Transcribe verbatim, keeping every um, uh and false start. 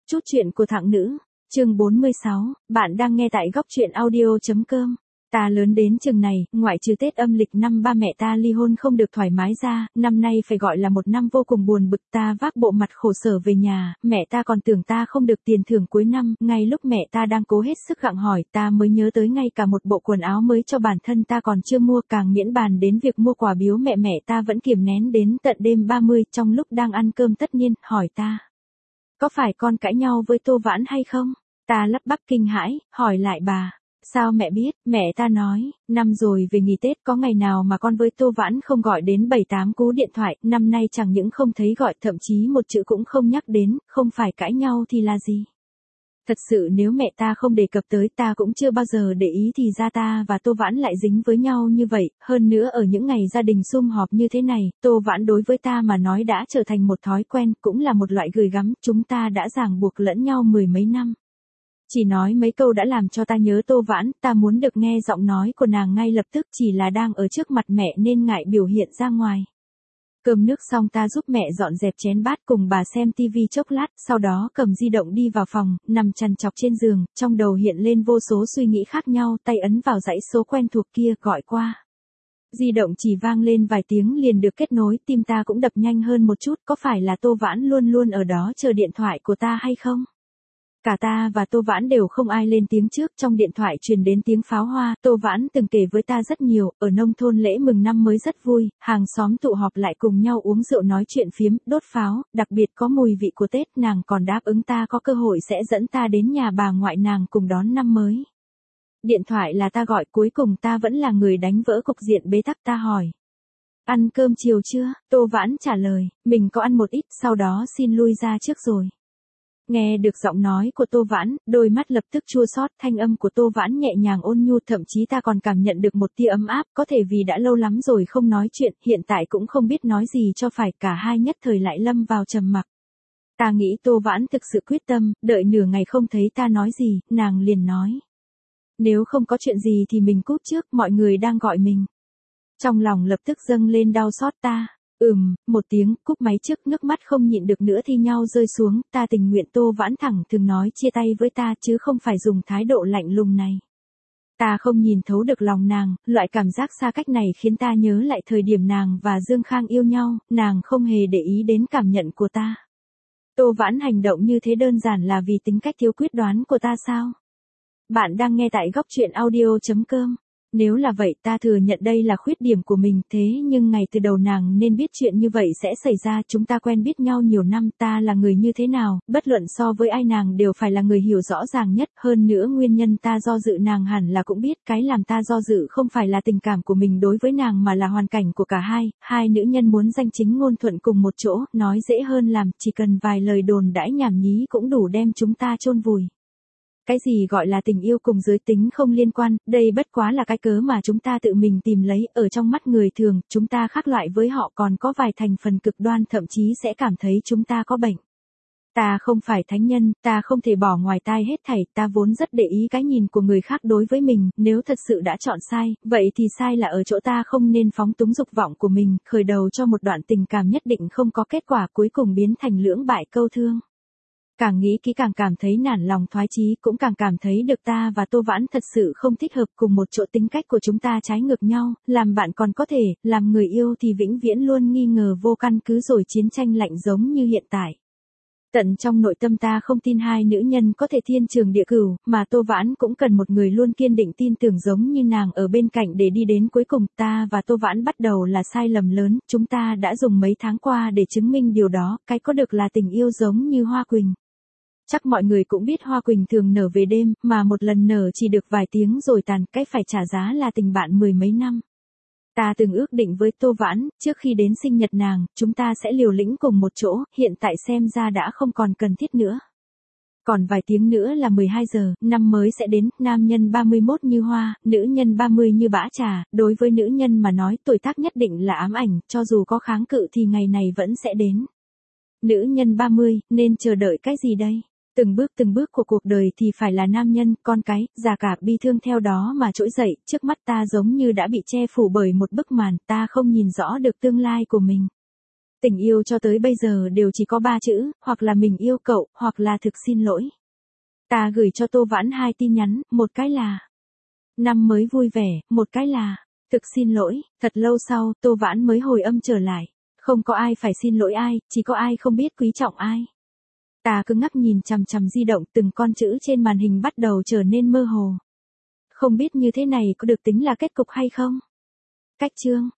Chút chuyện của thằng nữ, chương bốn mươi sáu, bạn đang nghe tại góc truyện audio.com. Ta lớn đến chừng này, ngoại trừ Tết âm lịch năm ba mẹ ta ly hôn không được thoải mái ra, năm nay phải gọi là một năm vô cùng buồn bực. Ta vác bộ mặt khổ sở về nhà, mẹ ta còn tưởng ta không được tiền thưởng cuối năm, ngay lúc mẹ ta đang cố hết sức gặng hỏi, ta mới nhớ tới ngay cả một bộ quần áo mới cho bản thân ta còn chưa mua, càng miễn bàn đến việc mua quà biếu mẹ. Mẹ ta vẫn kiềm nén đến tận đêm ba mươi, trong lúc đang ăn cơm tất niên, hỏi ta: có phải con cãi nhau với Tô Vãn hay không? Ta lắp bắp kinh hãi, hỏi lại bà: sao mẹ biết? Mẹ ta nói, năm rồi về nghỉ Tết có ngày nào mà con với Tô Vãn không gọi đến bảy tám cú điện thoại, năm nay chẳng những không thấy gọi, thậm chí một chữ cũng không nhắc đến, không phải cãi nhau thì là gì? Thật sự nếu mẹ ta không đề cập tới, ta cũng chưa bao giờ để ý thì ra ta và Tô Vãn lại dính với nhau như vậy. Hơn nữa ở những ngày gia đình sum họp như thế này, Tô Vãn đối với ta mà nói đã trở thành một thói quen, cũng là một loại gửi gắm. Chúng ta đã ràng buộc lẫn nhau mười mấy năm. Chỉ nói mấy câu đã làm cho ta nhớ Tô Vãn, ta muốn được nghe giọng nói của nàng ngay lập tức, chỉ là đang ở trước mặt mẹ nên ngại biểu hiện ra ngoài. Cơm nước xong ta giúp mẹ dọn dẹp chén bát cùng bà xem tivi chốc lát, sau đó cầm di động đi vào phòng, nằm chằn chọc trên giường, trong đầu hiện lên vô số suy nghĩ khác nhau, tay ấn vào dãy số quen thuộc kia, gọi qua. Di động chỉ vang lên vài tiếng liền được kết nối, tim ta cũng đập nhanh hơn một chút, có phải là Tô Vãn luôn luôn ở đó chờ điện thoại của ta hay không? Cả ta và Tô Vãn đều không ai lên tiếng trước, trong điện thoại truyền đến tiếng pháo hoa. Tô Vãn từng kể với ta rất nhiều, ở nông thôn lễ mừng năm mới rất vui, hàng xóm tụ họp lại cùng nhau uống rượu nói chuyện phiếm, đốt pháo, đặc biệt có mùi vị của Tết. Nàng còn đáp ứng ta có cơ hội sẽ dẫn ta đến nhà bà ngoại nàng cùng đón năm mới. Điện thoại là ta gọi, cuối cùng ta vẫn là người đánh vỡ cục diện bế tắc. Ta hỏi: ăn cơm chiều chưa? Tô Vãn trả lời: mình có ăn một ít, sau đó xin lui ra trước rồi. Nghe được giọng nói của Tô Vãn, đôi mắt lập tức chua xót, thanh âm của Tô Vãn nhẹ nhàng ôn nhu, thậm chí ta còn cảm nhận được một tia ấm áp, có thể vì đã lâu lắm rồi không nói chuyện, hiện tại cũng không biết nói gì cho phải, cả hai nhất thời lại lâm vào trầm mặc. Ta nghĩ Tô Vãn thực sự quyết tâm, đợi nửa ngày không thấy ta nói gì, nàng liền nói: nếu không có chuyện gì thì mình cút trước, mọi người đang gọi mình. Trong lòng lập tức dâng lên đau xót. Ta Ừm, một tiếng, cúp máy trước, nước mắt không nhịn được nữa thi nhau rơi xuống. Ta tình nguyện Tô Vãn thẳng thường nói chia tay với ta, chứ không phải dùng thái độ lạnh lùng này. Ta không nhìn thấu được lòng nàng, loại cảm giác xa cách này khiến ta nhớ lại thời điểm nàng và Dương Khang yêu nhau, nàng không hề để ý đến cảm nhận của ta. Tô Vãn hành động như thế đơn giản là vì tính cách thiếu quyết đoán của ta sao? Bạn đang nghe tại góc truyện audio.com. Nếu là vậy, ta thừa nhận đây là khuyết điểm của mình, thế nhưng ngày từ đầu nàng nên biết chuyện như vậy sẽ xảy ra. Chúng ta quen biết nhau nhiều năm, ta là người như thế nào, bất luận so với ai nàng đều phải là người hiểu rõ ràng nhất. Hơn nữa nguyên nhân ta do dự nàng hẳn là cũng biết, cái làm ta do dự không phải là tình cảm của mình đối với nàng mà là hoàn cảnh của cả hai. Hai nữ nhân muốn danh chính ngôn thuận cùng một chỗ, nói dễ hơn làm, chỉ cần vài lời đồn đãi nhảm nhí cũng đủ đem chúng ta chôn vùi. Cái gì gọi là tình yêu cùng giới tính không liên quan, đây bất quá là cái cớ mà chúng ta tự mình tìm lấy. Ở trong mắt người thường, chúng ta khác loại với họ, còn có vài thành phần cực đoan, thậm chí sẽ cảm thấy chúng ta có bệnh. Ta không phải thánh nhân, ta không thể bỏ ngoài tai hết thảy, ta vốn rất để ý cái nhìn của người khác đối với mình, nếu thật sự đã chọn sai, vậy thì sai là ở chỗ ta không nên phóng túng dục vọng của mình, khởi đầu cho một đoạn tình cảm nhất định không có kết quả, cuối cùng biến thành lưỡng bại câu thương. Càng nghĩ kỹ càng cảm thấy nản lòng thoái chí, cũng càng cảm thấy được ta và Tô Vãn thật sự không thích hợp cùng một chỗ, tính cách của chúng ta trái ngược nhau, làm bạn còn có thể, làm người yêu thì vĩnh viễn luôn nghi ngờ vô căn cứ rồi chiến tranh lạnh giống như hiện tại. Tận trong nội tâm ta không tin hai nữ nhân có thể thiên trường địa cửu, mà Tô Vãn cũng cần một người luôn kiên định tin tưởng giống như nàng ở bên cạnh để đi đến cuối cùng. Ta và Tô Vãn bắt đầu là sai lầm lớn, chúng ta đã dùng mấy tháng qua để chứng minh điều đó, cái có được là tình yêu giống như hoa quỳnh. Chắc mọi người cũng biết hoa quỳnh thường nở về đêm, mà một lần nở chỉ được vài tiếng rồi tàn, cái phải trả giá là tình bạn mười mấy năm. Ta từng ước định với Tô Vãn, trước khi đến sinh nhật nàng, chúng ta sẽ liều lĩnh cùng một chỗ, hiện tại xem ra đã không còn cần thiết nữa. Còn vài tiếng nữa là mười hai giờ, năm mới sẽ đến, nam nhân ba mươi mốt như hoa, nữ nhân ba mươi như bã trà, đối với nữ nhân mà nói tuổi tác nhất định là ám ảnh, cho dù có kháng cự thì ngày này vẫn sẽ đến. Nữ nhân ba mươi, nên chờ đợi cái gì đây? Từng bước từng bước của cuộc đời thì phải là nam nhân, con cái, già cả, bi thương theo đó mà trỗi dậy. Trước mắt ta giống như đã bị che phủ bởi một bức màn, ta không nhìn rõ được tương lai của mình. Tình yêu cho tới bây giờ đều chỉ có ba chữ, hoặc là mình yêu cậu, hoặc là thực xin lỗi. Ta gửi cho Tô Vãn hai tin nhắn, một cái là năm mới vui vẻ, một cái là thực xin lỗi. Thật lâu sau, Tô Vãn mới hồi âm trở lại. Không có ai phải xin lỗi ai, chỉ có ai không biết quý trọng ai. Ta cứ ngắp nhìn chằm chằm di động, từng con chữ trên màn hình bắt đầu trở nên mơ hồ. Không biết như thế này có được tính là kết cục hay không? Cách chương